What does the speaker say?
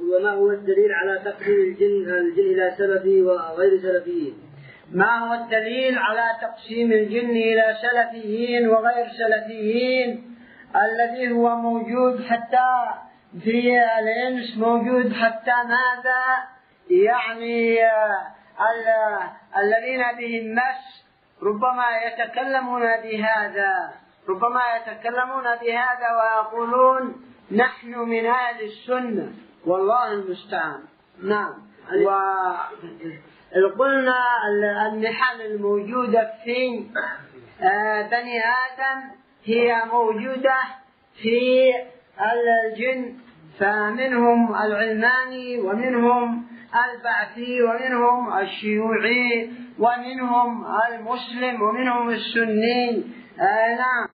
وما هو الدليل على تقسيم الجن إلى سلفي وغير سلفيين؟ ما هو الدليل على تقسيم الجن إلى سلفيين وغير سلفيين؟ الذي هو موجود حتى في الإنس، موجود حتى ماذا؟ يعني الذين بهم مس ربما يتكلمون بهذا ويقولون نحن من أهل السنة، والله المستعان. نعم. وقلنا النحل الموجودة في بني آدم هي موجودة في الجن، فمنهم العلماني ومنهم البعثي ومنهم الشيوعي ومنهم المسلم ومنهم السني. نعم.